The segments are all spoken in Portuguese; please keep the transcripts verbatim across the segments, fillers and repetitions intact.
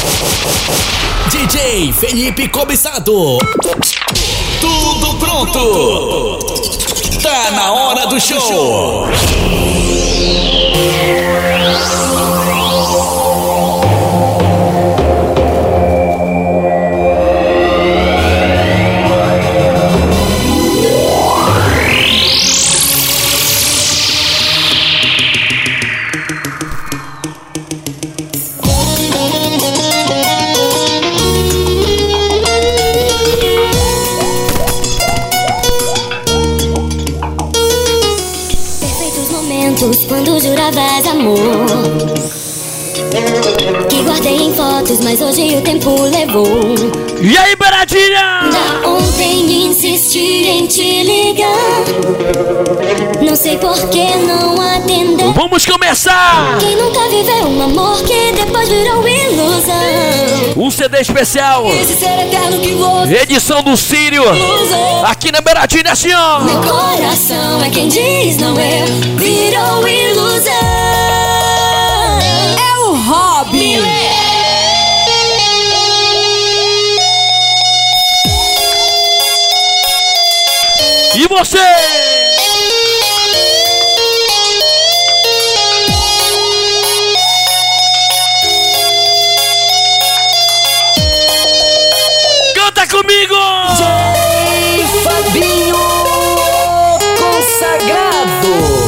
D J Felipe Cobiçado. Tudo pronto. Tá na hora do show. Quando juravas amor, que guardei em fotos, mas hoje o tempo levou. E aí, Beradinha? Já ontem insisti em te ligar, não sei por que não atendeu. Vamos começar! Quem nunca viveu um amor que depois virou ilusão? Um C D especial, esse ser eterno que você edição do Sírio, usou. Aqui na Beradinha, assim ó. Meu coração é quem diz não é, virou ilusão. É o hobby. E você? Canta comigo! J Fabinho Consagrado.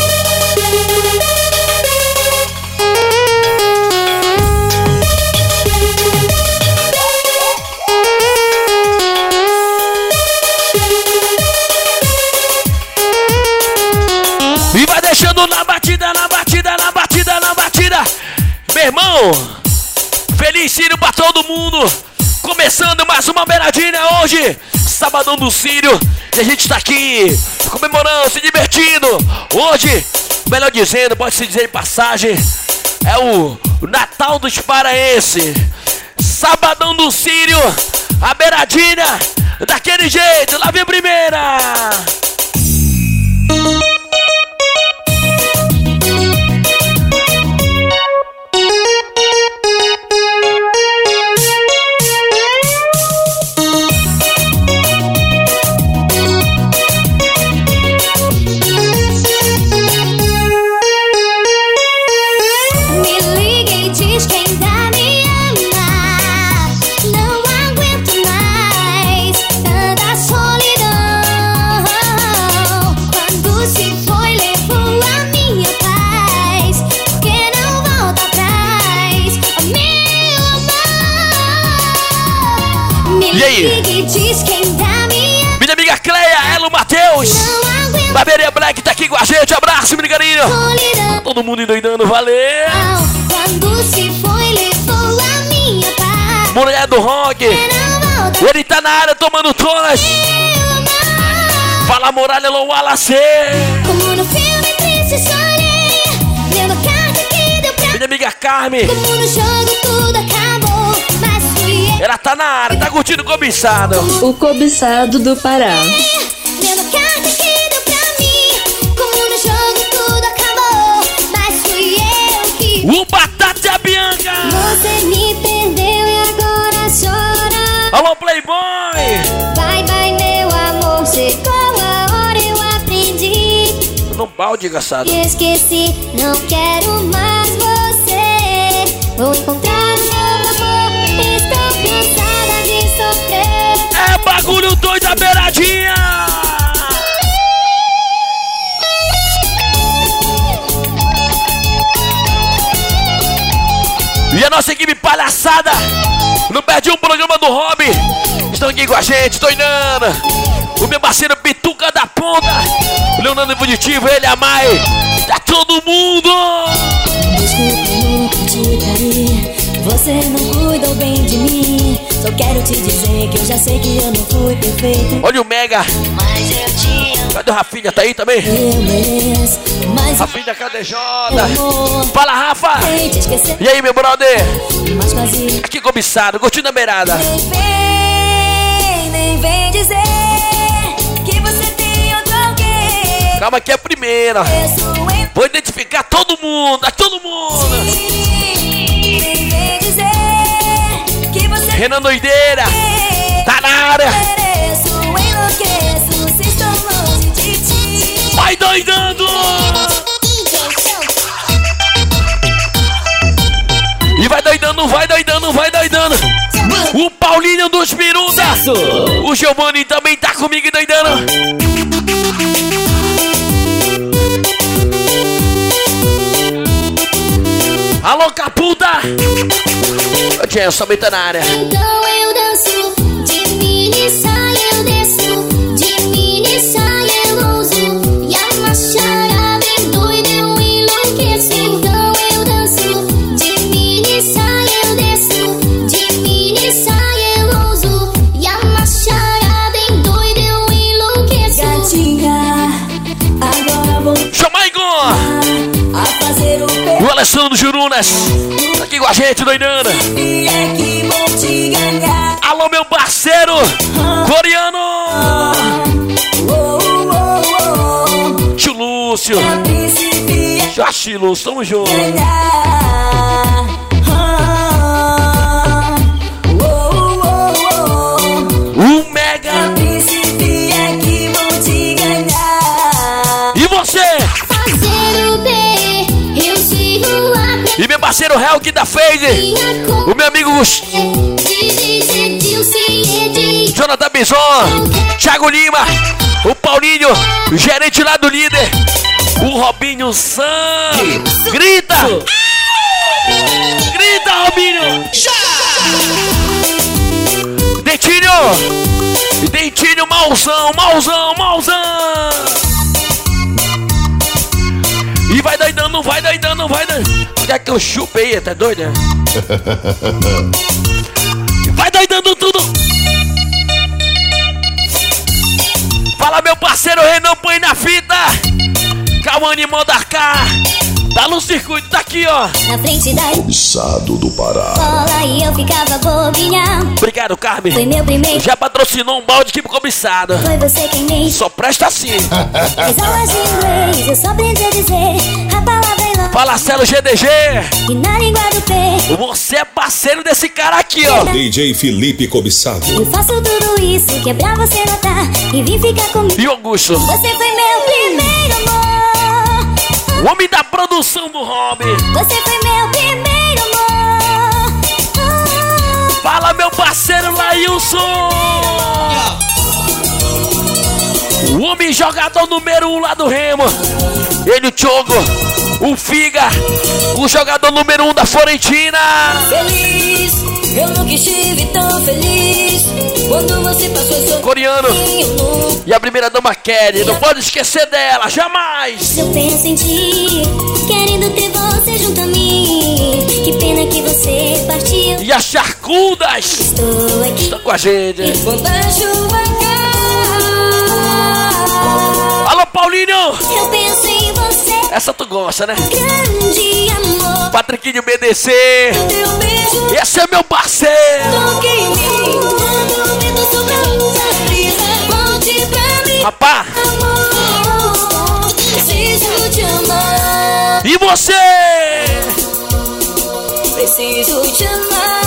E vai deixando na batida, na batida, na batida, na batida. Meu irmão, feliz Sírio pra todo mundo. Começando mais uma beiradinha hoje, sabadão do Sírio. E a gente tá aqui comemorando, se divertindo. Hoje, melhor dizendo, pode se dizer em passagem, é o Natal dos Paraenses. Sabadão do Sírio, a beiradinha daquele jeito. Lá vem a primeira. Minha amiga Cleia, Elo Matheus, Barbearia Black tá aqui com a gente. Abraço, menino carinho. Todo mundo endoidando, valeu. Quando se foi, levou a minha paz. Mulher do rock, ele tá na área tomando tonas. Fala, Muralha Wallace. Como no filme triste sonhei, lendo a carta que deu pra. Minha amiga Carmen, como no jogo tudo acabou, mas fui eu. ela tá na área, tá curtindo o cobiçado. O cobiçado do Pará. Lendo a carta que deu pra mim, como no jogo tudo acabou, mas fui eu que. O Batata Bianca. Você me perdeu e agora chora. Alô, Playboy. Vai, vai, meu amor, chegou a hora, eu aprendi. Não balde, engraçado. E esqueci, não quero mais você. Vou encontrar um novo amor, estou cansada de sofrer. É bagulho doido da beiradinha. E a nossa equipe palhaçada não perde um programa do Hobby. Estão aqui com a gente, doinando. O meu parceiro Pituca da Ponta, o Leonardo Fugitivo, ele, a Mai. Tá todo mundo. Desculpa, nunca te traí. Você não cuidou bem de mim. Só quero te dizer que eu já sei que eu não fui perfeito. Olha o Mega. Mas eu te amo. Cadê o Rafinha? Tá aí também? Eu mereço. Mas Rafinha, cadê Jota? amor, Fala, Rafa. sem te esquecer. E aí, meu brother? Mas quase. Aqui cobiçado, curtindo a beirada. Nem vem, nem vem dizer que você tem outro alguém. Calma que é a primeira. Penso em Vou identificar todo mundo, a todo mundo. ti. Nem vem dizer Renan Doideira, tá na área. Vai doidando! E vai doidando, vai doidando, vai doidando. O Paulinho dos Piruta. O Giovanni também tá comigo doidando. Alô, Caputa! O Gelson também tá na área. Então eu danço, de mini saia eu desço, de mini saia eu ouso, e a macharada é doida eu enlouqueço. Então eu danço, de mini saia eu desço, de mini saia eu ouso, e a macharada é doida eu enlouqueço. Gatinha, agora vou Jamaica! a fazer o pé. O Alessandro Jurunas tá aqui com a gente, doidando. E é que vou te ganhar. Alô, meu parceiro coreano. Oh, oh, oh, Tio Lúcio. oh. Príncipe é Joachi Lúcio, tamo junto. ganhar. Oh, oh, oh, oh. O Mega. Príncipe é que vou te ganhar. E você? Parceiro B, eu sigo a E meu parceiro Helk da Fade. O meu amigo Jonathan Bison, Thiago Lima, o Paulinho, o gerente lá do líder, o Robinho Sam. Grita! Grita, Robinho! Dentinho! Dentinho, mauzão, mauzão, mauzão! E vai doidando, vai doidando, vai doidando. Onde é que eu chupei? Tá doido, né? Vai doidando tudo! Fala, meu parceiro Renan, põe na fita! Cauane Mandarcar! Tá no circuito, tá aqui, ó! Na frente da Cobiçado do Pará. escola e eu ficava bobinha. Obrigado, Carmen! Foi meu primeiro. Já patrocinou um balde de cobiçado. Foi você quem me Só presta assim. fez aulas de inglês. Eu só aprendi a dizer a palavra é love. Fala, Celo G D G! E na língua do pé Você é parceiro desse cara aqui, ó! D J Felipe Cobiçado. eu faço tudo isso que é pra você notar e vim ficar comigo. E Augusto, Você foi meu primeiro amor. o homem da produção do hobby. Você foi meu primeiro amor. Ah, Fala, meu parceiro Lailson! O homem jogador número um lá do Remo. Ele, o Chogo, o Figa, o jogador número um da Florentina. feliz, eu nunca estive tão feliz. Quando você passou seu Coreano. caminho novo. E a primeira dama Kelly, não pode esquecer dela, jamais. Eu penso em ti, querendo ter você junto a mim. Que pena que você partiu. E as Charcudas Estou aqui estão com a gente. quando a chuva cai. Alô, Paulinho! Eu penso em você, Essa tu gosta, né? grande amor. Patriquinho B D C. Teu beijo Esse é meu parceiro. toca em mim. Quando o vento sopra a brisa, volte pra mim. Rapá, Amor, preciso te amar. e você? Preciso te amar.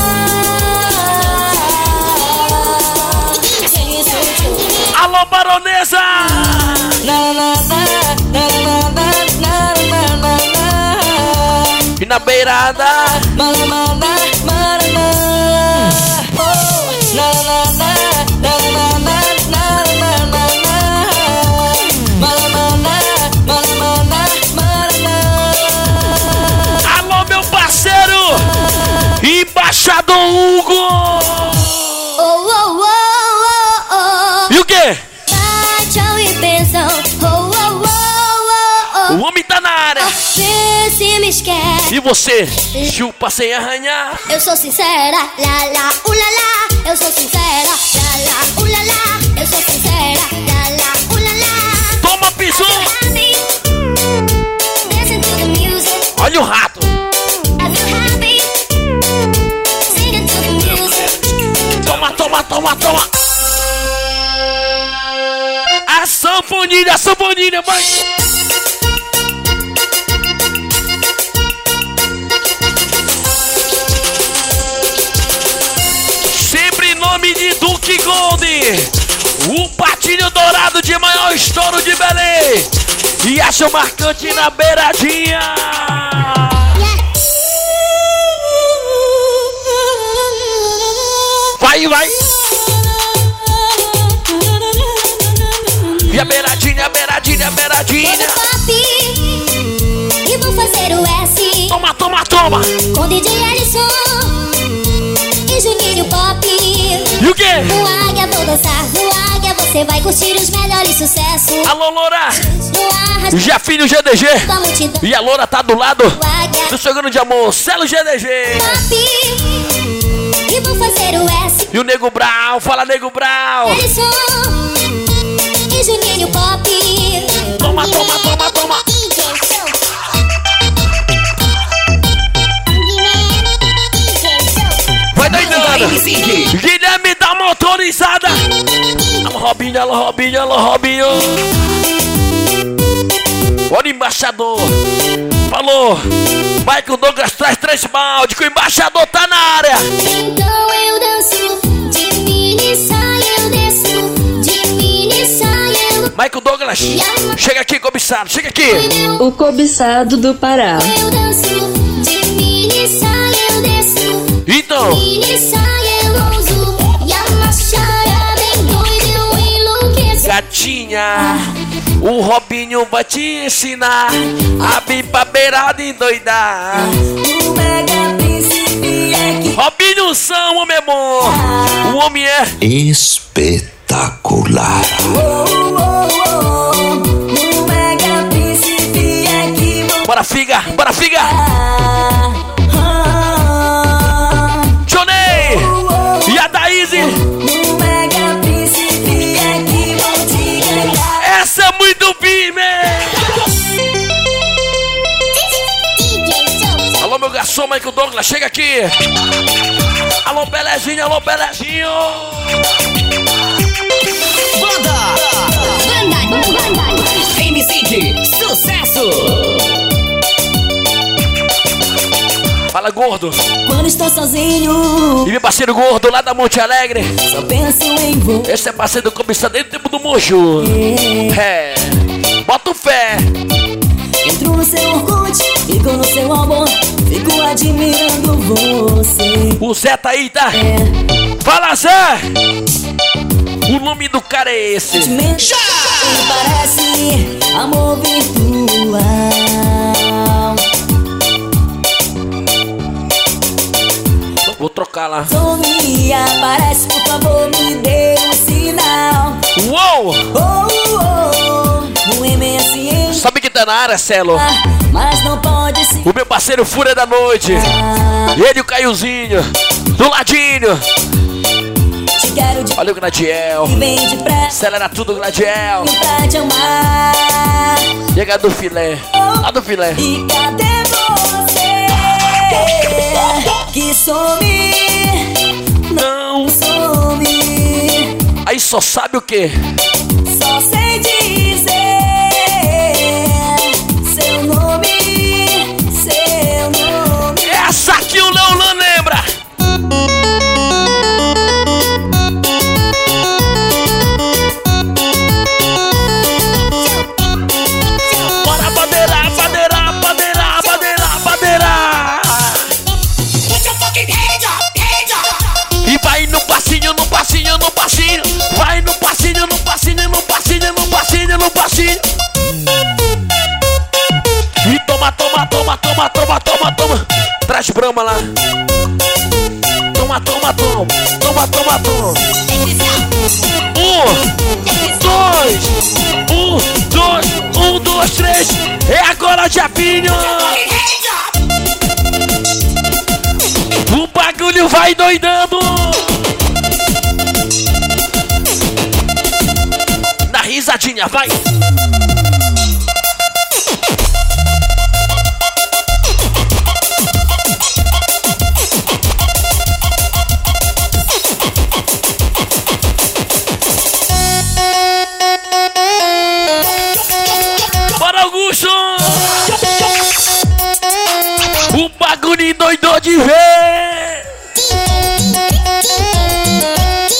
Preciso te amar. Alô, baronesa! Na, na, na, na, na, na, na, na, na. E na beirada, Mana, mana, mana, na. Oh, na, na, na, na, na, na, na, na, na, na. Mana, mana, mana, mana, mana, na. alô, meu parceiro! Embaixador Hugo! Oh, oh, oh, oh, oh. E o quê? Tchau e pensão. Oh, oh, oh, oh, O homem tá na área! oh. Vê se me esquece. E você? Chupa sem arranhar! Eu sou sincera, lá, lá, ulala. Eu sou sincera, lá, lá, ulala. Eu sou sincera, lá, lá, ulala. Toma, pisou! Happy, dancing to the music. Olha o rato! I feel happy, singing to the music. Toma, toma, toma, toma! A sanfoninha, a sanfoninha, vai! nome de Duque Gold, o patinho dourado de maior estouro de Belém. E acha marcante na beiradinha. Vai, vai. E a beiradinha, a beiradinha, a beiradinha. E vou fazer o S. Toma, toma, toma. Com D J Alisson e Juninho Pop. E o quê? No Águia vou dançar, no Águia você vai curtir os melhores sucessos. Alô, Loura. No Arrasta Já filho G D G. com a multidão. E a Loura tá do lado No Águia do seu grande amor, Celo G D G. Pop. E vou fazer o S. E o Nego Brau, fala Nego Brau. Alisson e Juninho Pop. Toma, toma, toma, toma. Vai doidando. Guilherme da motorizada. Alô, Robinho, alô, Robinho, alô, Robinho. Olha o embaixador. Falou. Michael Douglas traz três balde, que o embaixador tá na área. Então eu danço, de mini saia eu desço, de mini saia eu... Michael Douglas, chega aqui, cobiçado, chega aqui. O cobiçado do Pará. Eu danço, de mini saia eu desço, Então, mini saia eu uso, e a machara bem doida eu enlouqueço. gatinha, o Robinho vai te ensinar a vir pra beirada e endoidar. O Mega Príncipe é que Robinho São, homem é bom, o homem é Espetacular. oh, oh, oh. O Mega Príncipe é que vou Bora figa, bora figa. ah, ah. Johnny e a Daíse. O Mega Príncipe é que vou te ganhar. Essa é muito firme. Alô, meu garçom Michael Douglas, chega aqui. Alô, Belezinho, alô, Belezinho. M C de sucesso. Fala, gordo. Quando estou sozinho, E meu parceiro gordo lá da Monte Alegre. só penso em você. Esse é parceiro do cobiçado desde o tempo do Mojo. É, bota o fé. Entro no seu Orkut, fico no seu álbum, fico admirando você. O Zé tá aí, tá? Fala, Zé. O nome do cara é esse. Já! Ele parece amor virtual. Vou trocar lá. Some, aparece, por favor, me dê um sinal. Uou! Oh, oh, oh, o M S N, Sabe que tá na área, Celo? mas não pode se O meu parceiro Fúria da Noite. Ele e o Caiozinho. Do ladinho. te quero de Olha o Gladiel. bem depressa Acelera tudo, Gladiel. pra te amar. Chega do filé. Lá do filé. E cadê você? Que some, Não. some. Aí só sabe o quê? Só sei dizer seu nome, seu nome. Essa aqui o Leolan lembra. Bora badeirar, badeirar, badeirar, badeirar, badeirar. E vai no passinho, no passinho, no passinho. Vai no passinho, no passinho, no passinho, no passinho, no passinho. E toma, toma, toma, toma, toma, toma, toma. Traz brama lá. Toma, toma, toma. Toma, toma, toma. Um, dois, um, dois, um, dois, três. É agora, Japinho. O bagulho vai doidando. Na risadinha, vai. Bora, Augusto. O bagulho doidou de ver.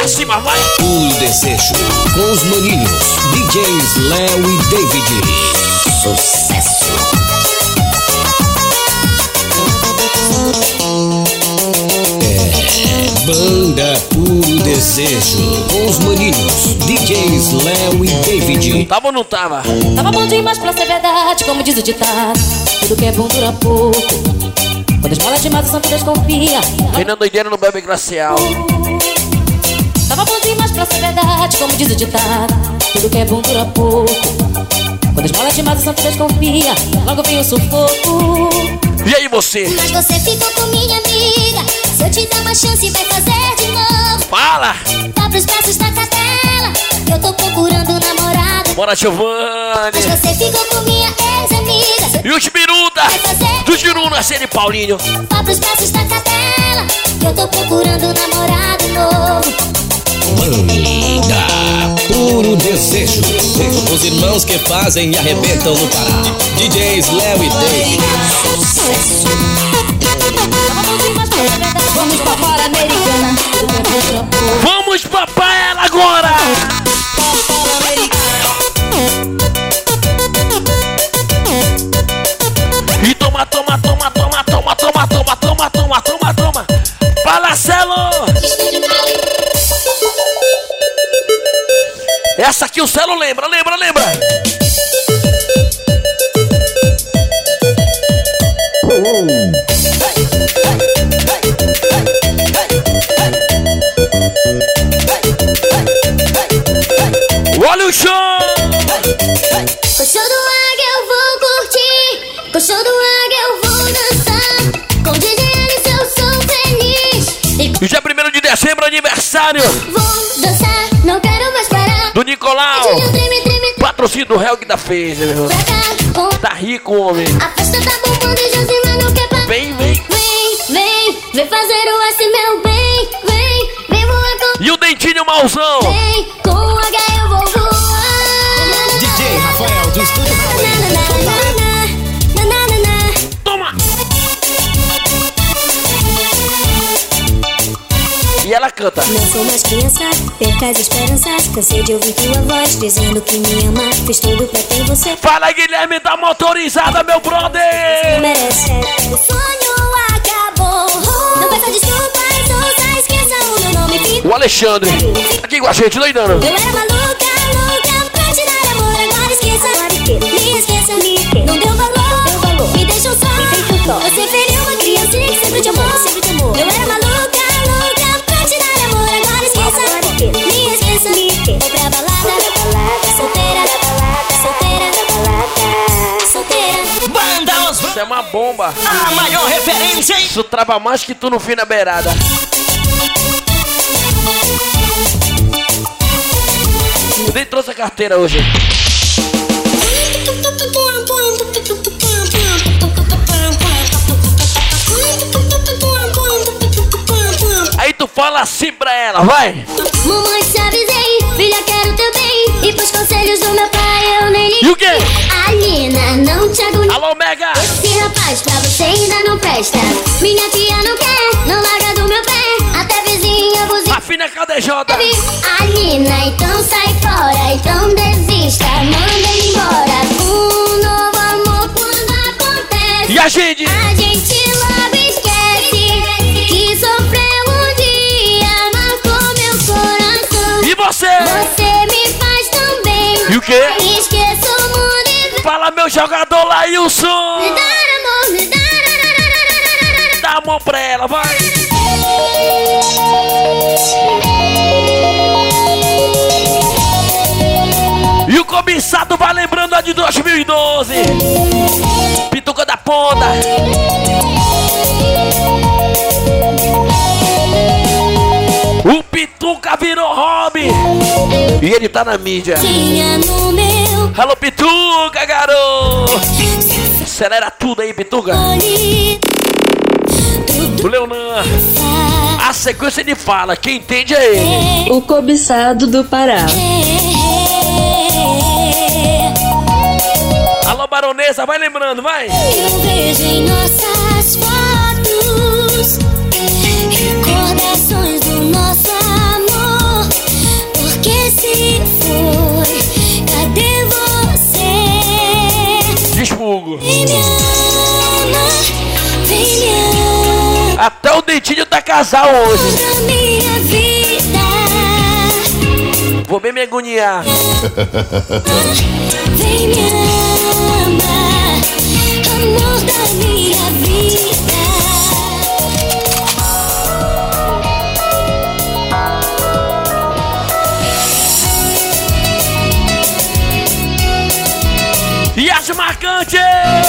cima, vai! Puro desejo. Com os maninhos, D Js Léo e David. Sucesso. É, banda Puro Desejo. Com os maninhos, D Js Léo e David. Tava ou não tava? Tava bom demais pra ser verdade, como diz o ditado. Tudo que é bom dura pouco. Quando as malas demais são todas confia. Quem não doideira não bebe glacial. Tava bom demais pra ser verdade, como diz o ditado. Tudo que é bom dura pouco. Quando as malas demais são todas confia. Logo vem o sufoco. E aí você? Mas você ficou com minha amiga. Se eu te der uma chance, vai fazer de novo. Fala! Vá pros braços da cadela. Eu tô procurando um namorado. Bora, Giovanni! Mas você ficou com minha ex-amiga. E o Tibiruta! Do Giruna, Ceni Paulinho! Vá pros braços da cadela. Eu tô procurando um namorado novo. Banda Puro Desejo. Os irmãos que fazem e arrebentam no Pará. D Js Léo e David. Sucesso. Vamos pra fora, americana. Vamos papar ela agora! E toma, toma, toma, toma, toma, toma, toma, toma, toma, toma, toma! Palacelo! Essa aqui o Celo lembra, lembra, lembra! Olha o show! Com o show do Águia eu vou curtir. Com o show do Águia eu vou dançar. Com o D J Alice eu sou feliz. E com E dia primeiro de dezembro, aniversário vou dançar, não quero mais parar. do Nicolau! Treme, treme, treme, Patrocínio do Helg da Fez, meu irmão. pra cá. Com Tá rico, homem. a festa tá bombando e Josimar não quer parar. Vem, vem. Vem, vem, vem fazer o S, meu bem. Vem, vem voar com. E o Dentinho Malzão. Vem, com o H eu vou voar. D J Rafael do Estúdio Na, na, na, na, na, na. Toma! E ela canta. Não sou mais criança, perca as esperanças. Cansei de ouvir tua voz dizendo que me ama. Fiz tudo pra ter você. Fala, Guilherme da motorizada, meu brother! Merece. O sonho acabou. Não peça desculpas, ouça, esqueça o meu nome. O Alexandre, aqui com a gente, doidando. Eu era maluca, louca pra te dar amor. Agora esqueça, me esqueça, me não deu valor, me deixou só. Você feriu uma criança que sempre te amou, sempre te amou. Eu era maluca, louca pra te dar amor. Agora esqueça, me esqueça, vou pra balada, solteira, solteira, solteira. Banda Os Isso é uma bomba. a maior referência, hein? Isso trava mais que tu no fim da beirada. Eu nem trouxe a carteira hoje. Aí tu fala assim pra ela, vai! Mamãe, te avisei, filha, quero teu bem. E pros conselhos do meu pai eu nem liguei. E o quê? Alina, não te agonia. Alô, Mega! Esse rapaz pra você ainda não presta. Minha tia não quer, não larga do meu pé. Até vizinha você Afina Cadejota! Alina, então sai fora, então desista. Manda ele embora. Um novo amor quando acontece. E a gente? A gente logo esquece que sofreu um dia, marcou meu coração. E você? Você me faz tão bem. E o quê? Esqueço o mundo e Fala, meu jogador Lailson! me dá amor, me dá. Dá a mão pra ela, vai! E o cobiçado vai lembrando a de dois mil e doze. Pituca da Ponta. O Pituca virou hobby. E ele tá na mídia. Tinha no meu Alô, Pituca, garoto. Acelera tudo aí, Pituca. olho. O Leonan. A sequência de fala, quem entende é ele. O cobiçado do Pará. Alô, baronesa, vai lembrando, vai. Eu vejo em nossas fotos recordações do nosso amor. dentinho tá casal hoje. Da minha vida. Vou bem me agoniar. Vem me ama, amor da minha vida. E as marcantes!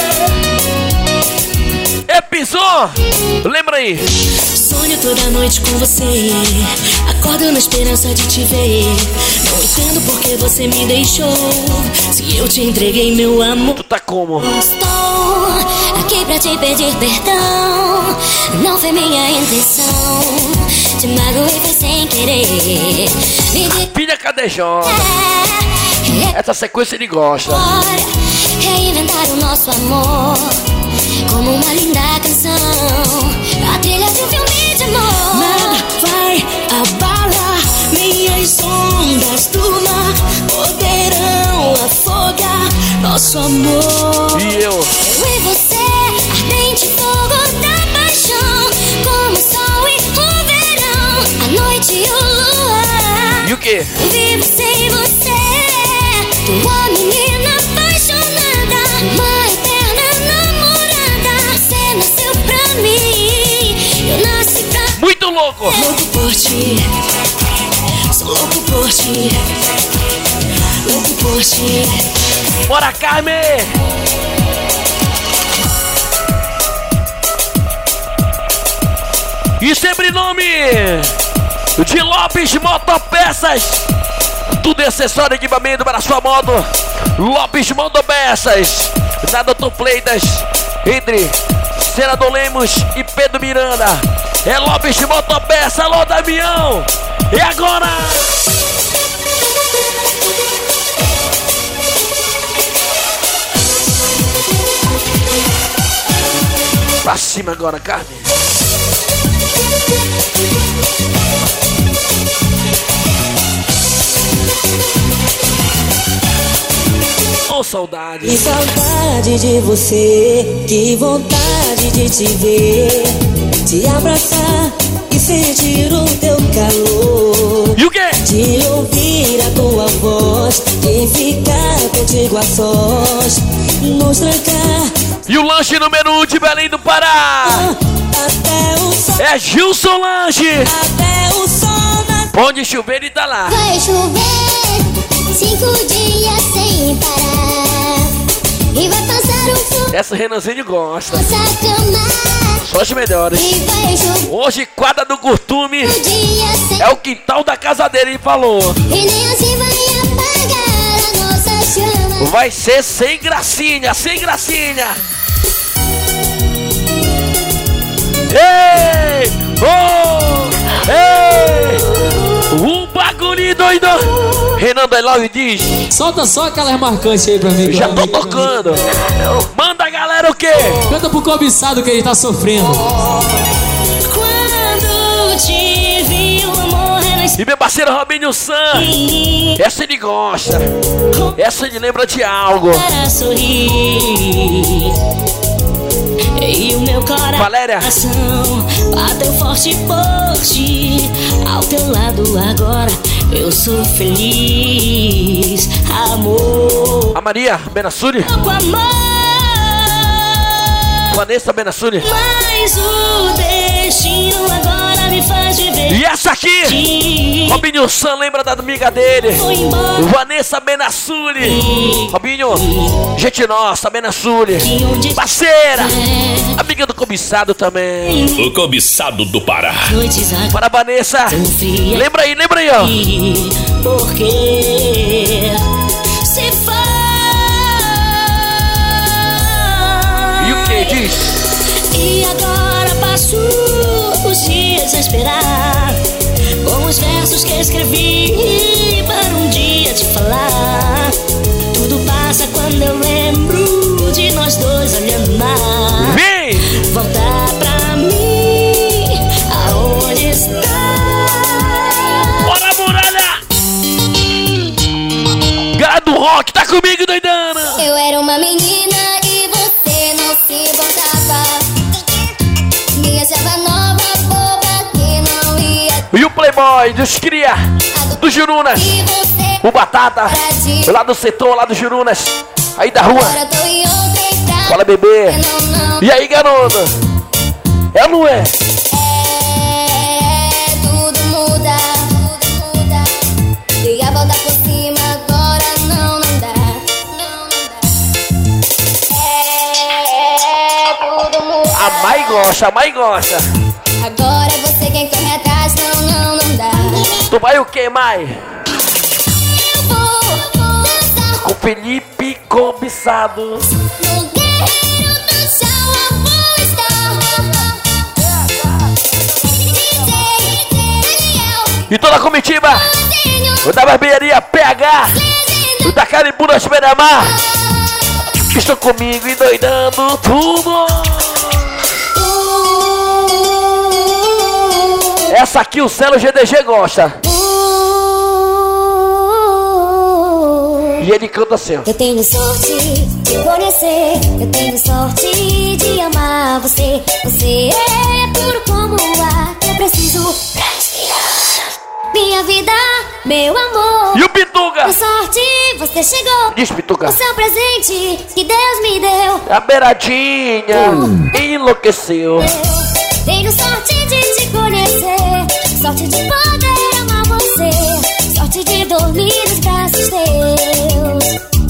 Episô! Lembra aí? Sonho toda noite com você, acordo na esperança de te ver. Não entendo por que você me deixou, se eu te entreguei meu amor. Tu tá como? Estou aqui pra te pedir perdão, não foi minha intenção. Te magoei, foi sem querer. Me de... Filha cadejona. É, é Essa sequência ele gosta. agora reinventar o nosso amor como uma linda canção, a trilha de um filme de amor. Nada vai abalar, minhas ondas do mar poderão afogar nosso amor. E eu? Eu e você, ardente fogo da paixão, como o sol e o verão, a noite e o luar. E o quê? Eu vivo sem você, tua menina apaixonada, uma eterna namorada. Você nasceu pra mim, eu nasci pra Muito louco! louco por ti, sou louco por ti, louco por ti. Bora, Carmen! E sempre nome de Lopes Motopeças. Tudo é acessório e equipamento para sua moto. Lopes Motopeças. Na Doutor Fleitas, entre Senador Lemos e Pedro Miranda. É Lopes Motopeças. Alô, Damião! E agora? Pra cima agora, Carmen. Oh, saudade. Que saudade de você, que vontade de te ver, te abraçar e sentir o teu calor. E o quê? De ouvir a tua voz, de ficar contigo a sós, nos trancar E o lanche número um de Belém do Pará até o sol, é Gilson Lanche. até o sol nascer. Pode chover, ele tá lá. Vai chover cinco dias sem parar, e vai passar um fluxo Essa Renanzinho gosta. nossa cama. Só as melhores. E vai chover Hoje, quadra do Curtume um dia sem, é o quintal da casa dele, ele falou. e nem assim vai apagar a nossa chama. Vai ser sem gracinha, sem gracinha. Ei! Oh! Ei! Um bagulho doido! Renan Delau diz: Solta só aquelas marcantes aí pra mim. que já eu tô amo aqui pra mim. tocando. Manda a galera o quê? Canta pro cobiçado que ele tá sofrendo. Quando te vi, o amor renasceu E meu parceiro Robinho San, em mim, essa ele gosta. Essa ele lembra de algo. para sorrir. E o meu coração Valéria. bateu forte por ti. Ao teu lado agora eu sou feliz. Amor, A Maria Benassuri, com amor, Vanessa Benassuri. mas o destino agora me faz viver. E essa aqui, Te Robinho San lembra da amiga dele, foi embora. Vanessa Benassuri. Robinho, gente nossa, Benassuri. E onde Parceira, estiver, amiga do cobiçado também. O cobiçado do Pará. noites agora Para a Vanessa. tão frias. Lembra aí, lembra aí, ó. Porque se foi. E o que diz? E agora passo os dias a esperar, com os versos que escrevi para um dia te falar. Tudo passa quando eu lembro de nós dois olhando o mar. Vem! Voltar pra mim, aonde está? Bora, muralha! Galera do rock, tá comigo, doidana? Eu era uma menina e você não se importava. Me achava nova, boy, dos cria, do Jurunas, E você o Batata, lá do setor, lá do Jurunas, aí da rua. agora tô em outra estrada. Fala, bebê. Não, não. E aí, garoto? É ou não é? É, tudo muda, tudo muda. Dei a volta por cima, agora não, não dá. Não, não dá. É, tudo muda. A mãe gosta, a mãe gosta. Agora é você quem corre atrás, não, não, não dá. Tu vai o que, mãe? Eu vou dançar Com Felipe cobiçado. no guerreiro do chão, eu vou estar. D J Daniel, E toda a comitiva, Zinho, o da barbearia P H, o da Caribu das Beira-Mar, que estão comigo e doidando tudo. Essa aqui o Celo G D G gosta. E ele canta assim, ó. Eu tenho sorte de conhecer, eu tenho sorte de amar você. Você é puro como o ar que eu preciso respirar. Minha vida, meu amor. E o Pituca? Com sorte você chegou. Diz, Pituca. O seu presente que Deus me deu. A beiradinha enlouqueceu. Eu tenho sorte de te conhecer, sorte de poder amar você, sorte de dormir nos braços teus,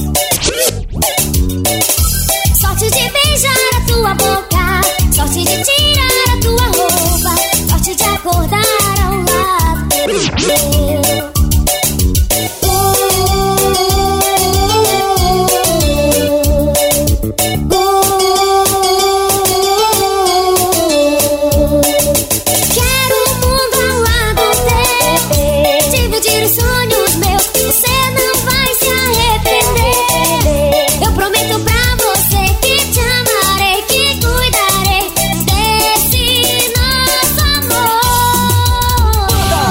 sorte de beijar a tua boca, sorte de tirar a tua roupa, sorte de acordar ao lado teu. Quero o mundo ao lado teu, dividir os sonhos meus, você não vai se arrepender. Eu prometo pra você que te amarei, que cuidarei desse nosso amor.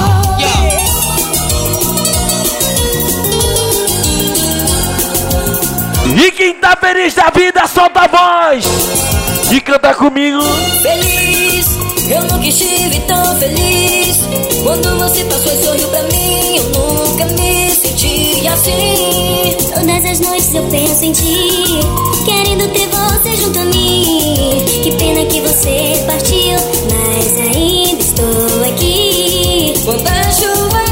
E quem tá feliz da vida, solta a voz e canta comigo. Feliz, eu nunca estive tão feliz. Quando você passou e sorriu pra mim, eu nunca me senti assim. Todas as noites eu penso em ti, querendo ter você junto a mim. Que pena que você partiu, mas ainda estou aqui. Quando a chuva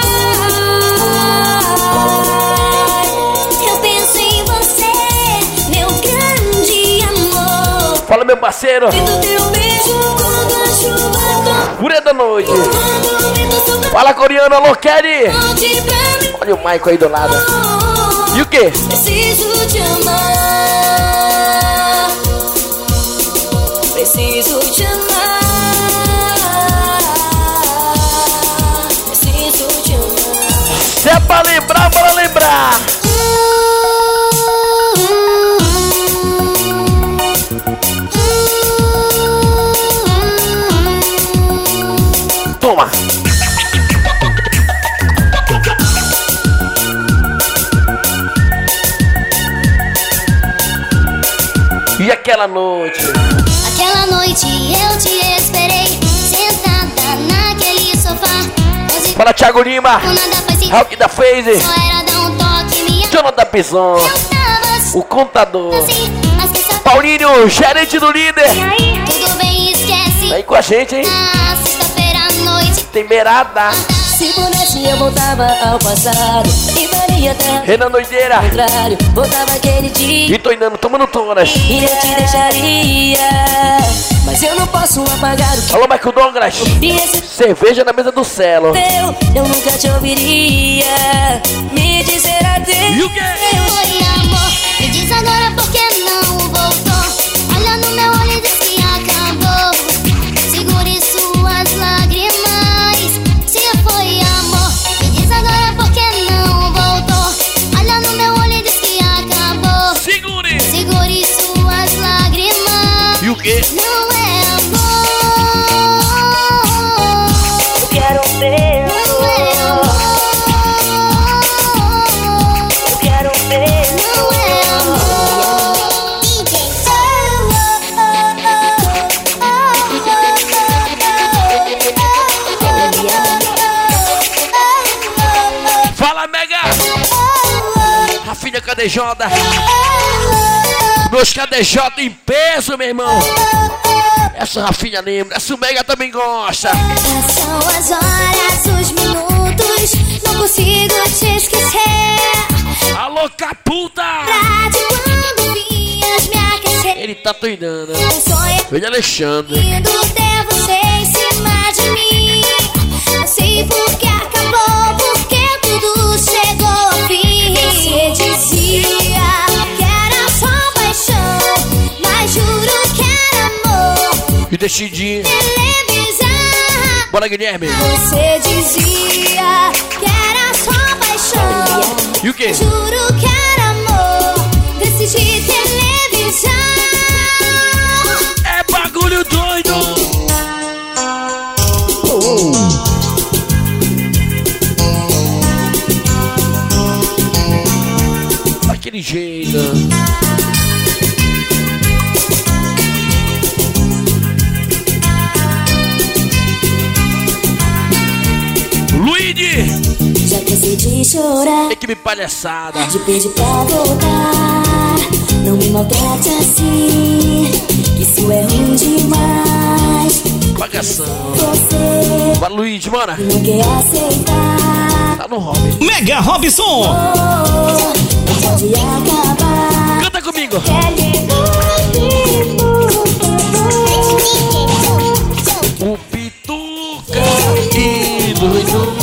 cai, Eu penso em você, meu grande amor. Fala, meu parceiro. sinto teu beijo quando a chuva toca. Fúria da noite. Quando o vento sopra Fala, coreano, alô, Kelly. forte pra mim. Olha o Michael aí do lado. E o quê? Preciso te amar, preciso te amar, preciso te amar. Se é pra lembrar, bora lembrar. Toma. E aquela noite? Aquela noite eu te esperei, sentada naquele sofá. Hoje Fala, Thiago Lima. nada faz sentido, Hulk da FaZe. só era dar um toque minha. Jonathan Pison. Eu tava O contador. assim, mas quem sabe. Paulinho, gerente do líder. Tudo bem, esquece. Vem com a gente, hein? Na sexta-feira à noite. Tem beirada. Se pudesse eu voltava ao passado e faria até Renan Noideira. o contrário. Voltava aquele dia E tô indo, tomando tonas. e eu te deixaria, mas eu não posso apagar o que Alô, Michael Douglas. e esse Cerveja na mesa do Celo. teu, eu nunca te ouviria me dizer adeus. E o quê? Oi, amor, me diz agora por que não voltou. Olha no meu olho e diz que acabou. Segure suas lágrimas. Se foi amor, me diz agora por que não voltou. Olha no meu olho e diz que acabou. Segure. Segure suas lágrimas. E o quê? Não é amor. Eu quero um beijo, Não é amor. eu quero um beijo. Não é amor. D J. Meus K D J em peso, meu irmão. Essa Rafinha lembra, essa o Mega também gosta. São as horas, os minutos, não consigo te esquecer. Alô, Caputa! Pra de quando vinhas me aquecer. Ele tá doidando. Um sonho Vem Alexandre. lindo ter você em cima de mim. Não sei por que acabou, porque tudo chegou ao fim. Você dizia que era só paixão, mas juro que era amor. E decidi. Televisão. Bora, Guilherme. Você dizia que era só paixão, E o quê? juro que era amor. Decidi televisão. É bagulho doido. Daquele jeito. Luigi, Já cansei de chorar, equipe palhaçada. de pedir pra voltar. Não me maltrate assim, que isso é ruim demais. Bagação. Você Bora, Luigi, bora. não quer aceitar. Tá no hobby. Mega Robson. Oh, não pode acabar. Canta comigo. O Pituca e doido.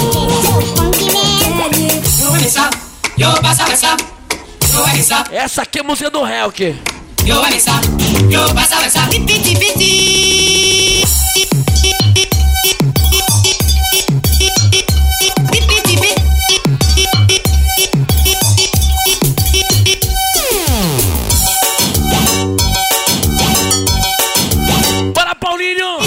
Yo, passa, passa. Yo, Vanessa. Essa aqui é a música do Helk. Yo, Vanessa. Yo, passa, passa. Piti, piti. Para, Paulinho.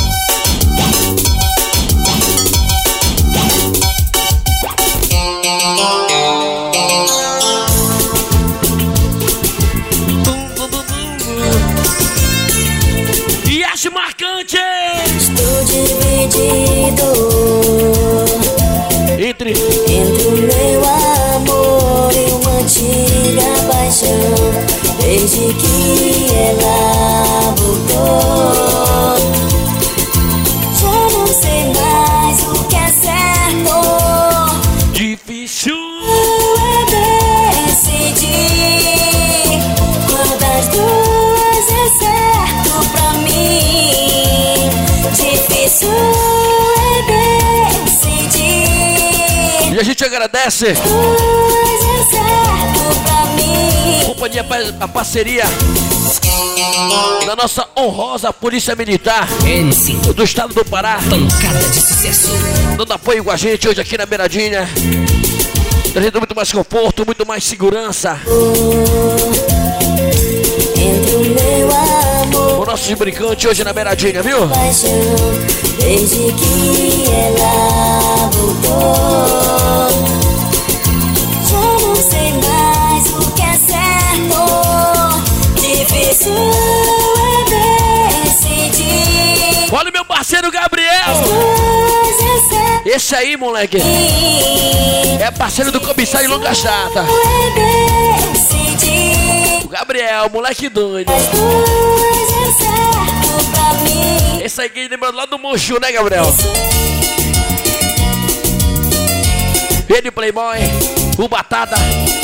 E acho marcante. Estou dividido Entre entre o meu amor e uma antiga paixão. Desde que ela voltou, já não sei mais o que é certo. difícil. É decidir qual das duas é certo pra mim. Difícil é decidir. E a gente agradece Duas é certo pra mim. companhia, a parceria da nossa honrosa Polícia Militar M C do estado do Pará, Pancada de sucesso. dando apoio com a gente hoje aqui na Beiradinha, trazendo muito mais conforto, muito mais segurança. Entre o meu amor O nosso brincante hoje na Beiradinha, viu? e paixão. Desde que ela voltou, já não sei mais o que é certo. Difícil é decidir. Olha o meu parceiro Gabriel. Duas é certo. Esse aí, moleque, é parceiro do comissário Longa Chata. É decidir. O Gabriel, moleque doido. As duas é certo pra mim. Esse aí que lembra lá do Mochu, né, Gabriel? Ele, Playboy, o Batata,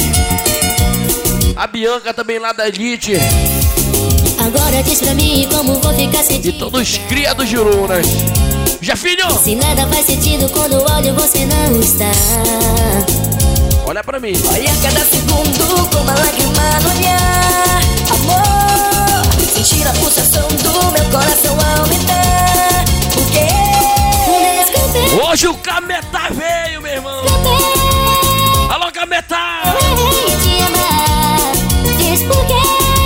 a Bianca também lá da Elite Agora diz pra mim como vou ficar e sentindo. todos os cria do Jurunas. Já filho, Se nada faz sentido quando olho você não está. olha pra mim. Olha cada segundo com uma lágrima no olhar. Amor, sentir a pulsação do meu coração aumentar. Porque Desculpe, Hoje o Cameta veio, meu irmão. Alô, Cameta. errei de amar. Diz por quê.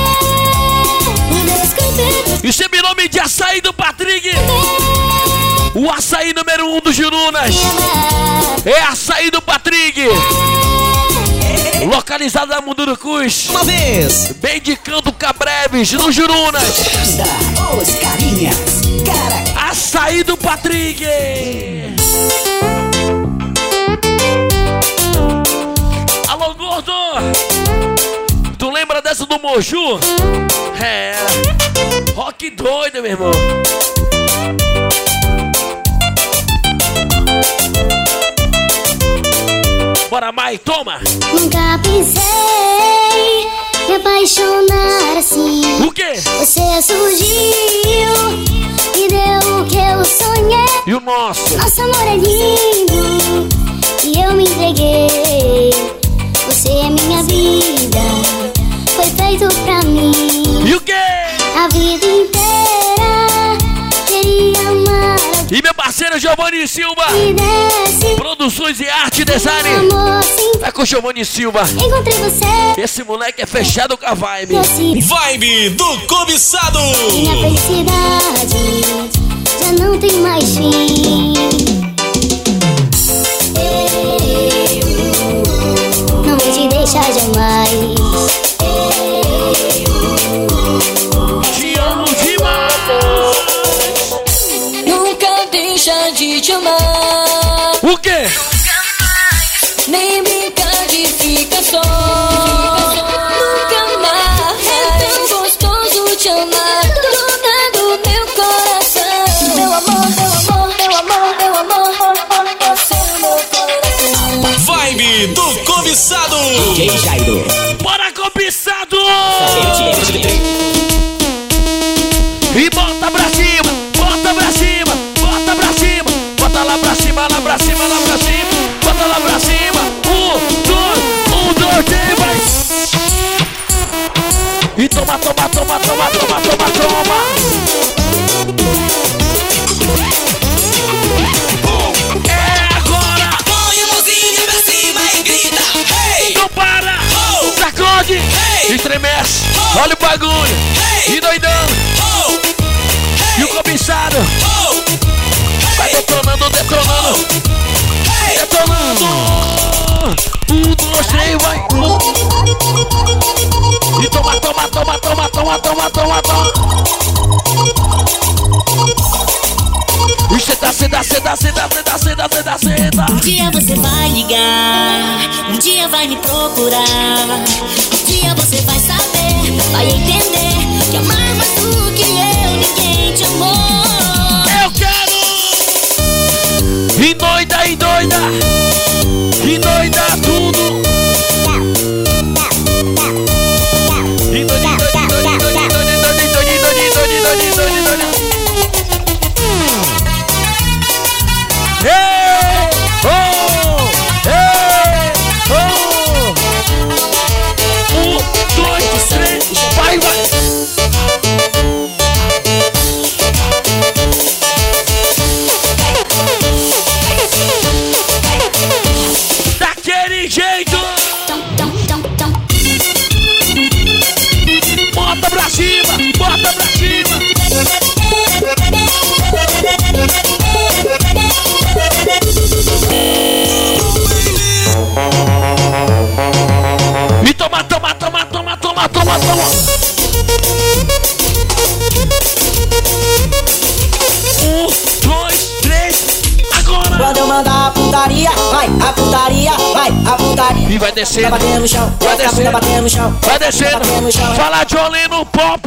Desculpe, Isso é nome de Açaí do Patrick. O açaí número um do Jurunas é Açaí do Patrick, localizado na Mundurucus, Uma vez. bem de Canto Cabreves, no Jurunas. Os carinhas. Cara. Açaí do Patrick. Alô, gordo. gordo! Tu lembra dessa do Moju? É, rock doido, meu irmão. Bora, Mai, toma! Nunca pensei me apaixonar assim. O quê? Você surgiu e deu o que eu sonhei. E o nosso? Nosso amor é lindo e eu me entreguei. Você é minha vida, foi feito pra mim. E o quê? A vida inteira queria amar. E meu parceiro Giovanni Silva, E desce, produções e arte design. amor, sim, É com o Giovanni Silva. encontrei você. Esse moleque é fechado com a vibe. Desce, Vibe do Cobiçado. minha felicidade já não tem mais fim. Eu não vou te deixar jamais. Te amo demais. Nunca deixa de te amar. O quê? Nem brincar de ficar só. Nunca mais. É tão gostoso te amar. Dona do meu coração. Meu amor, meu amor, meu amor, meu amor. Você é meu coração. Vibe do Cobiçado. D J Jairo. Bora, cobiçado! Sete, E bota pra cima, bota pra cima, bota pra cima. Bota lá pra cima, lá pra cima, lá pra cima. Bota lá pra cima. Um, dois, um, dois, três, vai. E toma, toma, toma, toma, toma, toma, toma. É agora. Põe a mãozinha pra cima e grita. Hey! Não para. Oh! Sacode. Hey! Estremece. Olha o bagulho. Hey! E doidando. Oh! E o cobiçado. Oh! Vai detonando, detonando. Hey! Detonando. Um, dois, três, vai. E toma, toma, toma, toma, toma, toma, toma, toma. E cê seda, seda, seda, seda, seda, seda, seda. Um dia você vai ligar, um dia vai me procurar. Um dia você vai saber, vai entender que amar mais do que eu, ninguém te amou. Eu quero. E doida, e doida. E doida tudo. E doida, e doida, e doida, e doida, e doida, e doida, e doida, e doida, e doida, e doida, e doida. Ei! Oh! Ei! Oh! Um, dois, três, vai, vai! Daquele jeito! Bota pra cima! Bota pra cima! E toma, toma, toma, toma, toma, toma, toma. Um, dois, três, agora. Quando eu mandar a putaria, vai, a putaria, vai, a putaria. E vai descendo, Vai batendo no chão, vai vai descendo, batendo no chão. vai descendo. batendo no chão. Fala de olho no pop.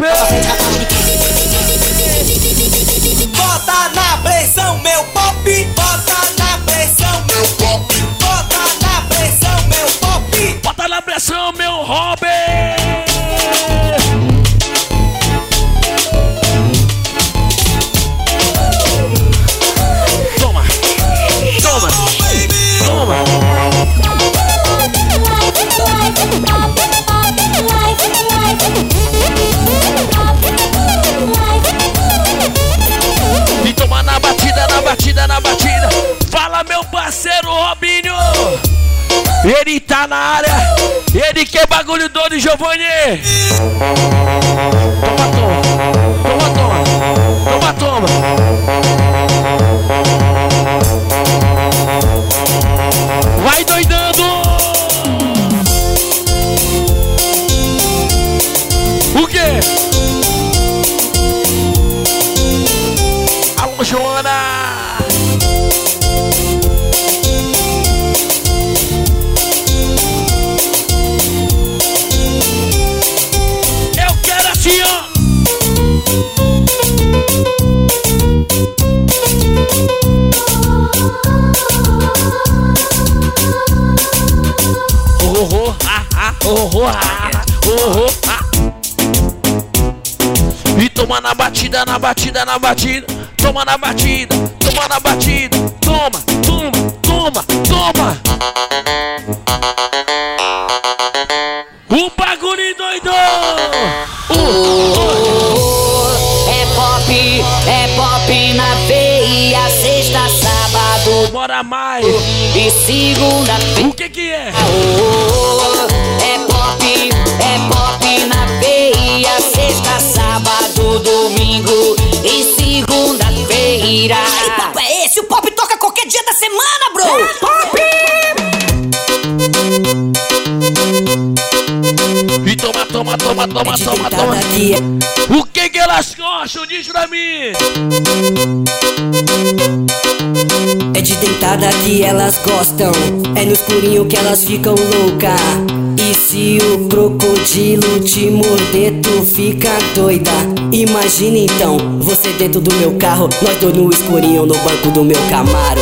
Bota na pressão, meu pop. Bota na pressão, meu pop. Bota na pressão, meu pop. Bota na pressão, meu hobby. Toma, toma, toma. E toma na batida, na batida, na batida. Fala, meu parceiro Robinho. Ele tá na área. Ele que é bagulho doido, Giovanni. Toma, toma. Toma, toma. Toma, toma. Vai doidando. O quê? Alô, Joana. oh, ah, oh, oh, ah. E toma na batida, na batida, na batida. Toma na batida, toma na batida. Toma, toma, toma, toma. O bagulho doido. Uh, uh, é pop, é pop na veia. Sexta, sábado, bora mais. E segunda-feira. O que que é? Uh, é pop, é pop na veia. Sexta, sábado, domingo e segunda-feira. Que papo é esse? O pop toca qualquer dia da semana, bro! É pop! E toma, toma, toma, toma, toma, toma. O que que elas gostam? Diz pra mim. É de dentada que elas gostam, é no escurinho que elas ficam louca. E se o crocodilo te morder, tu fica doida. Imagina então, você dentro do meu carro, nós dois no escurinho no banco do meu Camaro.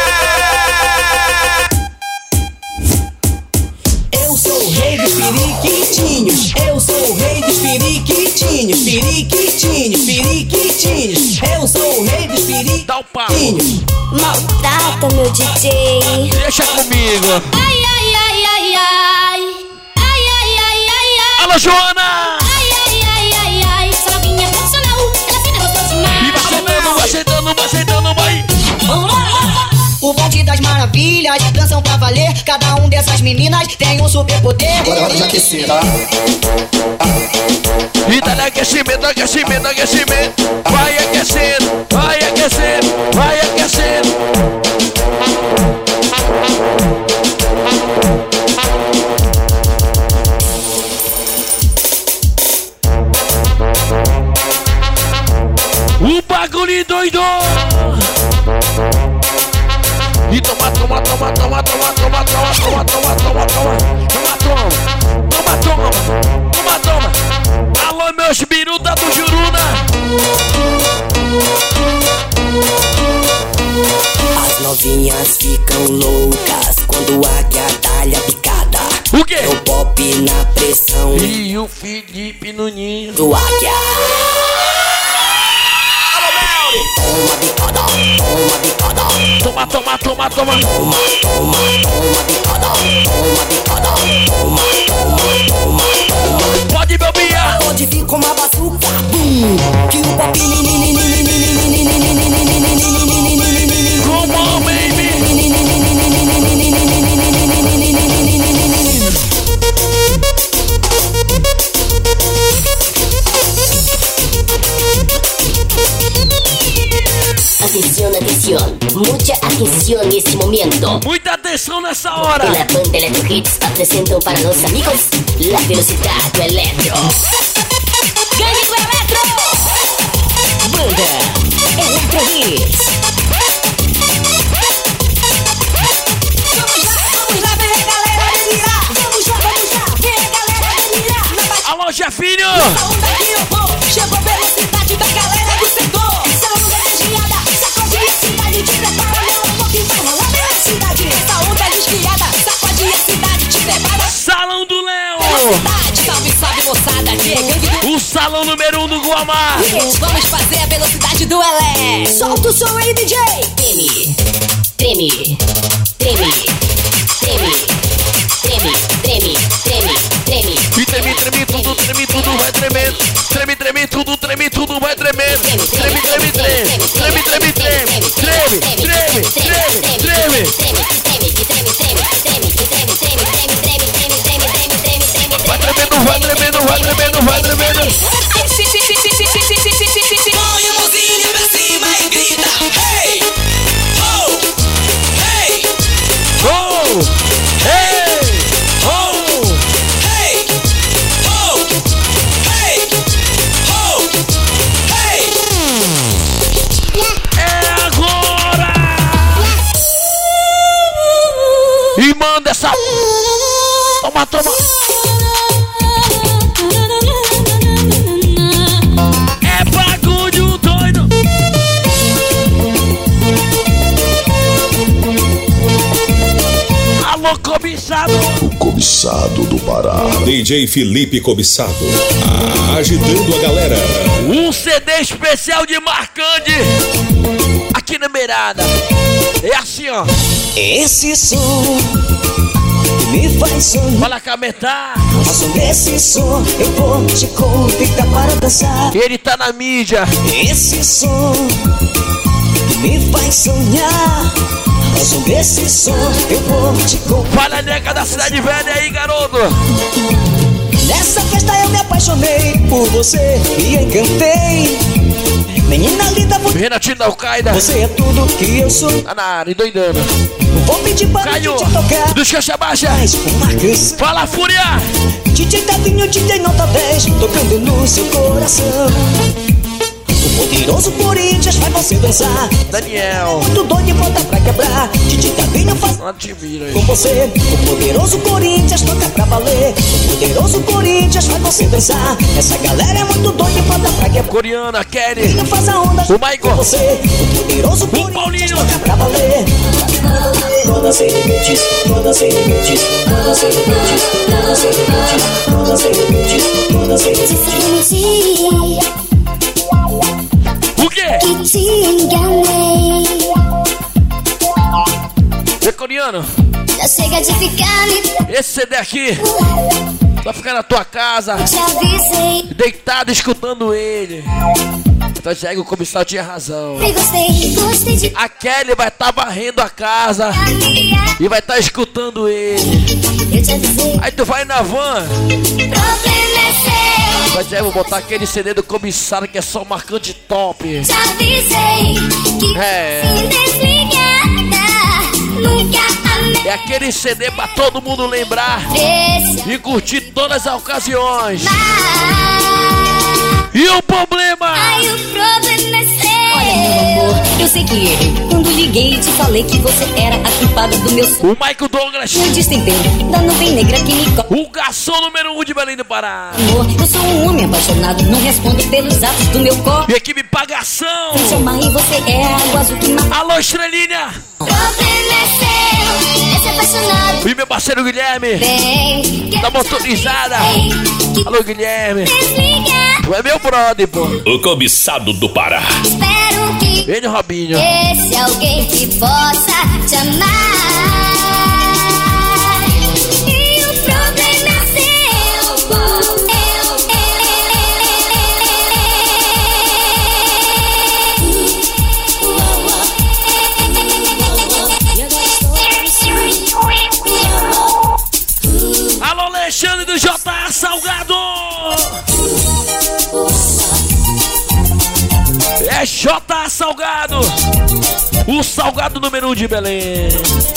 Eu sou o rei dos periquitinhos, eu sou o rei dos periquitinhos, periquitinhos, periquitinhos. Eu sou o rei dos periquitinhos. Dá o papo. Maltrata, meu D J. Deixa comigo. Ai, ai, ai, ai, ai. Ai, ai, ai, ai, ai. Alô, Joana. Ai, ai, ai, ai, ai. Essa novinha profissional, ela fina gostosa demais. E vai sentando, vai sentando, vai sentando, vai. O bonde das maravilhas, dançam pra valer. Cada um dessas meninas tem um superpoder. Agora é hora de aquecer, tá? E dá aquecimento, aquecimento, aquecimento. Vai aquecendo, vai aquecendo, vai aquecendo. O bagulho doido. E toma, toma, toma, toma, toma, toma, toma, toma, toma, toma, toma, toma, toma, toma, toma, toma. Alô, meus biruta do Juruna. As novinhas ficam loucas quando a águia dá-lhe a picada. O quê? É o pop na pressão e o Felipe no ninho do águia. Toma bicada, toma bicada. Toma, toma, toma, toma. Toma, toma, toma bicada. Toma bicada, toma, toma, toma, toma. Pode beber. Pode vir com uma bazuca. Bum. Que o pop come on, baby. Atención, atención, mucha atención en este momento. Muita atenção nessa hora. En la banda Electro Hits presento para los amigos la velocidad do electro. Gane com electro! Banda Electro Hits. Vamos lá, vamos lá, vem a galera delirar. Vamos lá, vamos lá, vem a galera delirar. Alô, Jefinho! Essa onda que eu vou, chegou a velocidade da galera do setor. Essa onda desviada, sacode a cidade, te prepara, meu amor, que vai rolar velocidade. Essa onda desviada, sacode a cidade, te prepara. Salão do Léo! Velocidade, salve, salve, moçada, chegando do... O salão número um do Guamá. Vamos fazer a velocidade do Elé. Solta o som aí, D J. Treme, treme, treme, treme, treme, treme, treme, treme. E treme, treme tudo, treme tudo, vai tremendo. Treme, treme tudo, treme tudo, vai tremendo. Treme, treme, treme, treme, treme, treme, treme, treme, treme, treme. Vai tremendo, vai tremendo, vai tremendo, vai tremendo. Põe a mãozinha pra cima e grita. Hey! Oh! Hey! Oh! Hey! Oh! Hey! Oh! Hey! Oh! Hey! É agora! E manda essa... Toma, toma! É bagulho doido! Alô, cobiçado! O cobiçado. Cobiçado do Pará. D J Felipe Cobiçado, ah, agitando a galera. Um C D especial de Marcante aqui na beirada. É assim, ó. Esse som me faz sonhar. Fala, Cametá. Ao som desse som eu vou te convidar para dançar. Ele tá na mídia. Esse som me faz sonhar. Ao som desse som eu vou te convidar. Fala, nega da Cidade Velha aí, garoto. Nessa festa eu me apaixonei por você e encantei. Menina linda, você... Renatinho da Al-Qaeda. Você é tudo que eu sou. Tá na área, doidando. Vou pedir para Caio, te tocar. dos Caixa Baixa. Fala, Fúria. D J Tavinho, D J Nota dez, tocando no seu coração. O poderoso Corinthians faz você dançar. Daniel. Muito doido e bota pra quebrar. D J Tavinho faz com você. O poderoso Corinthians toca pra valer. O poderoso Corinthians faz você dançar. Essa galera é muito doida e bota pra quebrar. Coreana, Kelly. Faz a onda o Michael. Com você. O poderoso o Paulinho. Toca pra valer. Todas sem limites, todas sem limites, todas sem limites, todas sem limites, todas sem limites, todas sem limites. O quê? Que te enganei. É coreano? Já chega de ficar me... Esse C D aqui vai ficar na tua casa, te avisei, deitado escutando ele. Então chega, o comissário tinha razão. Eu gostei, gostei de... A Kelly vai estar tá varrendo a casa e vai estar tá escutando ele. Eu te avisei. Aí tu vai na van. Problema é seu. Mas é, vou botar aquele C D do comissário que é só Marcante top. Te avisei que é. desligada nunca amei. É aquele C D pra todo mundo lembrar Esse e curtir todas as ocasiões. Mas... E o problema? Ai, o problema é seu. Olha, meu amor, eu sei que errei. Quando liguei e te falei que você era a culpada do meu sonho. O Michael Douglas. No destempero da nuvem negra que me co... O garçom número um de Belém do Pará. Amor, eu sou um homem apaixonado. Não respondo pelos atos do meu corpo. E equipe Pagação. Sem chamar e você é a água azul que mata. Alô, Estrelinha. O problema é seu. Esse apaixonado. E meu parceiro Guilherme. Bem, tá motorizada. Alô, Guilherme. Desliga. Tu é meu brother, pô. O cobiçado do Pará. Espero que ele, Robinho. Esse alguém que possa te amar. E o problema é seu. Eu, Alô, Alexandre do J A Salgado. É J A Salgado, o salgado número um de Belém.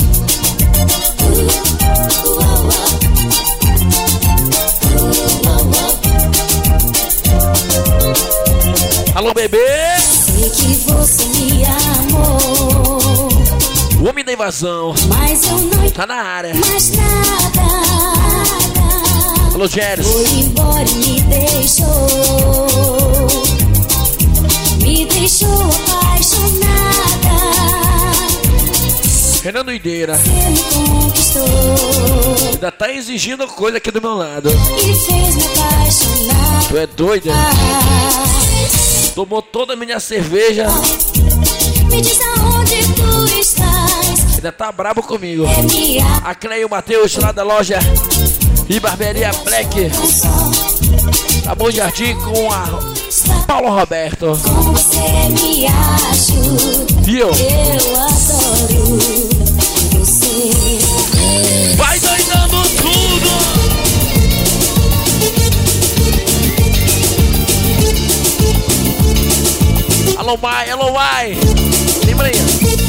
Alô, bebê. Sei que você me amou. O homem da invasão. Mas eu não tá na área. Mais nada. Alô, Jéris. Foi embora e me deixou. Me deixou apaixonada. Renan Doideira. Você me conquistou. Ainda tá exigindo coisa aqui do meu lado. E fez me apaixonar. Tu é doida? Ah. Tomou toda a minha cerveja. Me diz aonde tu estás. Ainda tá brabo comigo. É minha. A Cleia e o Matheus lá da loja e barbearia Black. Tá Bom Jardim com a Paulo Roberto. Com você me acho. Viu? Eu adoro você. Vai doidando tudo. Alô, Mai, alô, Mai. Lembra aí.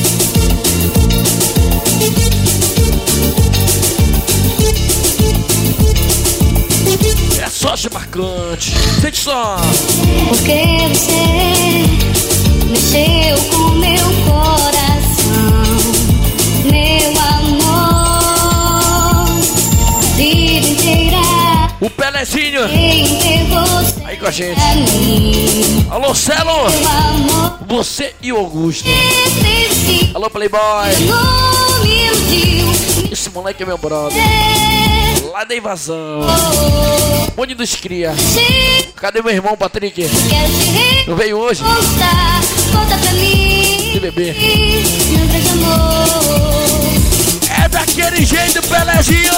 É sócio Marcante. Sente só. Porque você mexeu com meu coração, meu amor, a vida inteira. O Pelezinho aí com a gente. Alô, Celo. Você e o Augusto. Alô, Playboy. esse moleque é meu brother. Lá da invasão. Bonde dos cria. Cadê meu irmão, Patrick? Não veio hoje? Conta pra mim. De bebê. Lembra de amor. É daquele jeito, Pelezinho.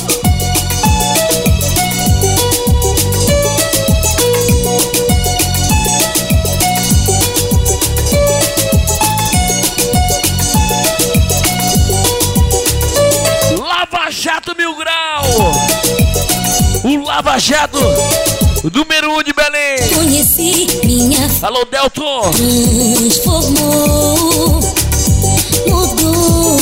Lava Jato Mil Grau. O Lava Jato número um de Belém. Conheci minha. Alô, Delton. Transformou, mudou.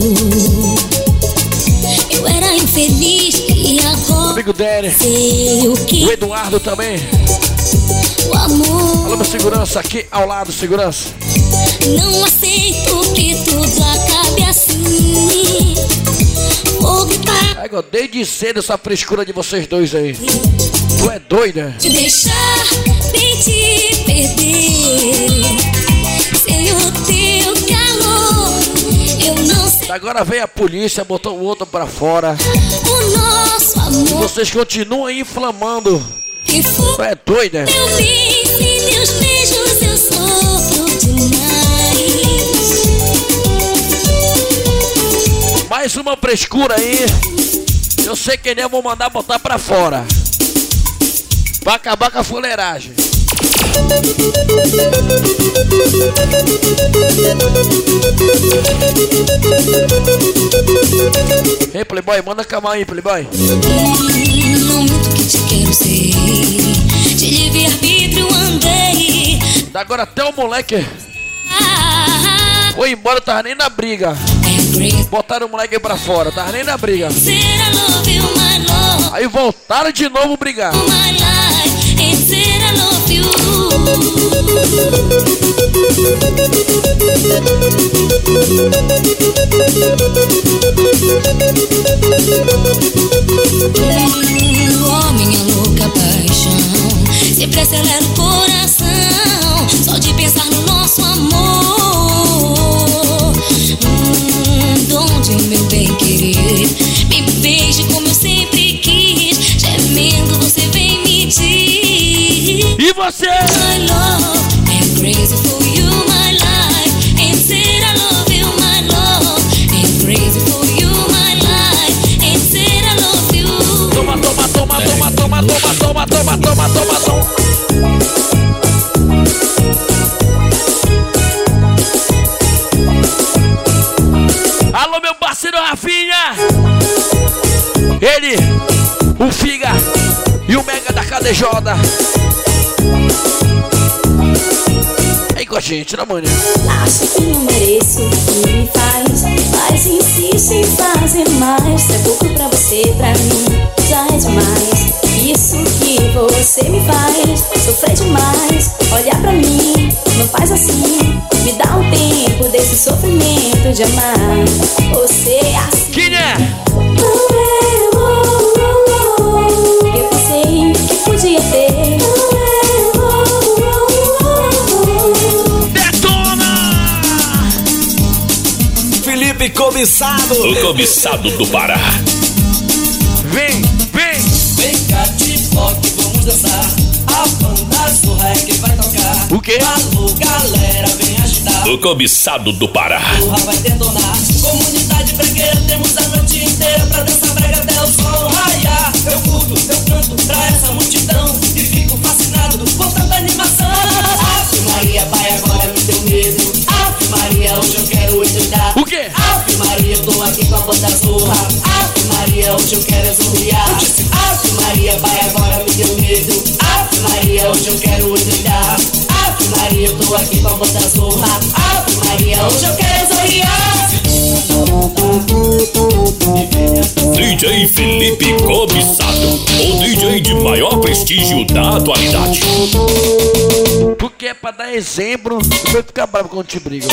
Eu era infeliz e agora amigo Derek. sei o que. O Eduardo também. O amor. Alô, meu segurança aqui ao lado, segurança. Não aceito que tudo acabe assim. Vou gritar. Ai, eu desde cedo essa frescura de vocês dois aí. Tu é doida? Te deixar, nem te perder. Sem o teu calor, eu não sei. Agora veio a polícia, botou o outro pra fora. O nosso amor. E vocês continuam aí inflamando. Que foi? Tu é doida? Eu vi, sem teus beijos eu sofro demais. Mais uma frescura aí. Eu sei que nem eu vou mandar botar pra fora. Pra acabar com a fuleiragem. Ei, Playboy, manda calma aí, Playboy. Não muito que te quero ser. De livre arbítrio andei. Da agora até o moleque foi embora, tava nem na briga. Botaram o moleque pra fora, tava nem na briga. Aí voltaram de novo brigar. Oh, minha louca paixão, sempre acelera o coração, só de pensar no nosso amor. Hum, donde, meu bem querer, me beije como eu sempre quis, gemendo você vem me diz. E você? My love, I'm crazy for you, my life, and said I love you, my love, I'm crazy for you, my life, and said I love you. Toma, toma, toma, toma, toma, toma, toma, toma, toma, toma, toma. Alô, meu parceiro Rafinha. Ele, o Figa e o Mega da Cadejota. Aí com a gente, né, mano? Acho que não mereço o que me faz, mas insiste em fazer mais. Se é pouco pra você, pra mim já é demais. Isso que você me faz sofrer demais. Olha pra mim, não faz assim. Me dá um tempo desse sofrimento de amar você assim. Quem é? Eu pensei que podia ter. Felipe Cobiçado. O Cobiçado do Pará. Vem, vem. Vem cá de bloco, vamos dançar. A banda zorra é que vai tocar. O quê? Alô, galera, vem agitar. O Cobiçado do Pará. Zorra vai detonar. Comunidade bregueira, temos a noite inteira pra dançar brega até o sol raiar. Eu curto, eu canto pra essa multidão e fico fascinado por tanta animação. Ave Maria, vai agora, me deu medo. Ave Maria, hoje eu quero endoidar. O quê? Ave Maria, eu tô aqui com a banda zorra. Ave Maria, hoje eu quero zurriar. Ave Maria, vai agora, me deu medo. Ave Maria, hoje eu quero endoidar. Ave Maria, eu tô aqui com a banda zorra. Ave Maria, hoje eu quero zurriar. D J Felipe Cobiçado, o D J de maior prestígio da atualidade. Porque é pra dar exemplo, não vai ficar bravo quando te brigam.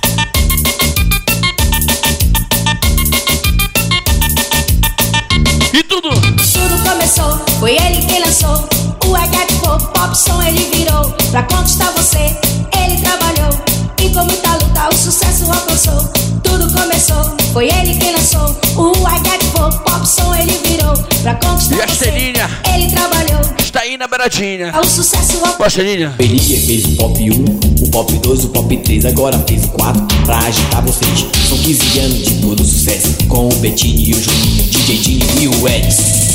E tudo? Tudo começou, foi ele quem lançou o H de pop, pop som ele virou. Pra conquistar você, ele trabalhou e com muita luta o sucesso alcançou. Tudo começou, Foi ele quem lançou o I Got Fogo, pop som ele virou. Pra conquistar E a você, Estelinha ele trabalhou. está aí na beiradinha. É o sucesso ao... Boa, Estelinha. Ele fez o pop um, o pop dois, o pop três, agora fez o quatro pra agitar vocês. São quinze anos de todo sucesso, com o Betinho e o Juninho, D J Dinho e o Edson.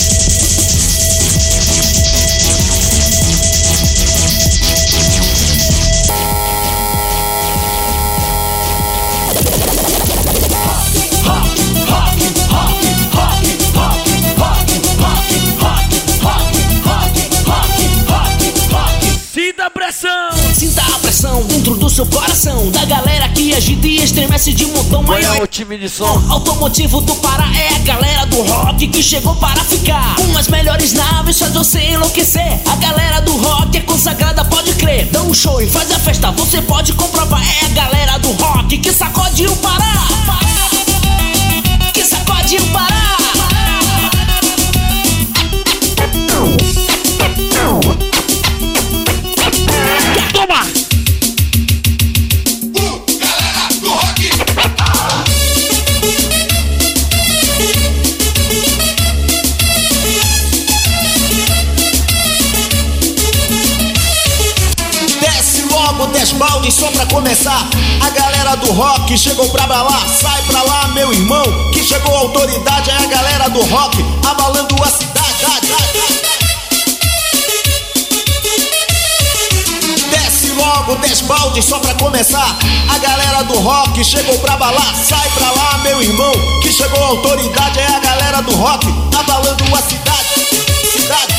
Sinta a pressão. Sinta a pressão dentro do seu coração, da galera que agita e estremece de montão. Qual é Maior o time de som? automotivo do Pará é a galera do rock que chegou para ficar. Com as melhores naves faz você enlouquecer. A galera do rock é consagrada, pode crer. Dá um show e faz a festa, você pode comprovar. É a galera do rock que sacode o Pará, que sacode o Pará. Toma! Galera do rock! Desce logo dez baldes só pra começar. A galera do rock chegou pra lá. Sai pra lá, meu irmão, que chegou a autoridade. É a galera do rock abalando a cidade. Desce logo dez baldes só pra começar. A galera do rock chegou pra balar. Sai pra lá, meu irmão, que chegou a autoridade. É a galera do rock abalando a cidade. Cidade.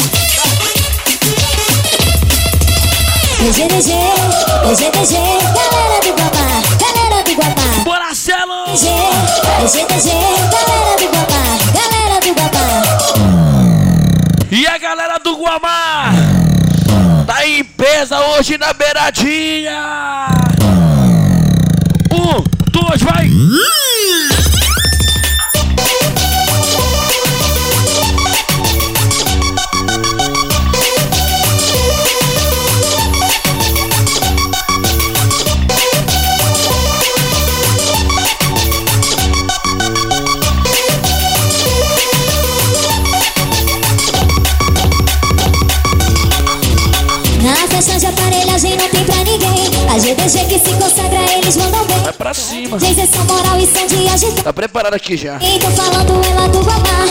O G D G, o G D G, galera do Guamá, galera do Guamá. Bora, Celo! G, o G D G, galera do Guamá, galera do Guamá. E a galera do Guamá tá em peso hoje na beiradinha. Um, dois, vai! Na festa de aparelhagem não tem pra ninguém. A G D G que se consagra, eles mandam bem. Vai pra cima. Dizem são moral e são de agitar. Tá preparado aqui já. Quem tô falando é lá do Guamá.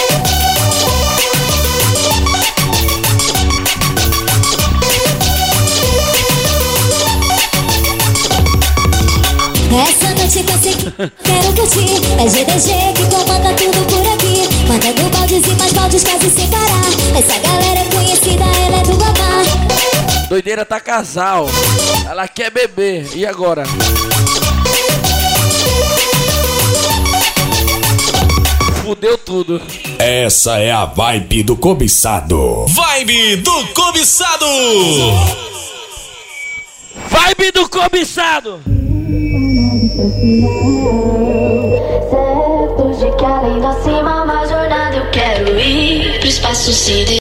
Essa noite que eu sei que quero curtir. É G D G que comanda tudo por aqui. Mandando baldes e mais baldes quase sem parar. Essa galera é conhecida, ela é do Guamá. Doideira tá casal. Ela quer beber. E agora? Fudeu tudo. Essa é a vibe do cobiçado. Vibe do cobiçado! Vibe do cobiçado! Certos de que além da cima, uma jornada eu quero ir pro espaço sideral.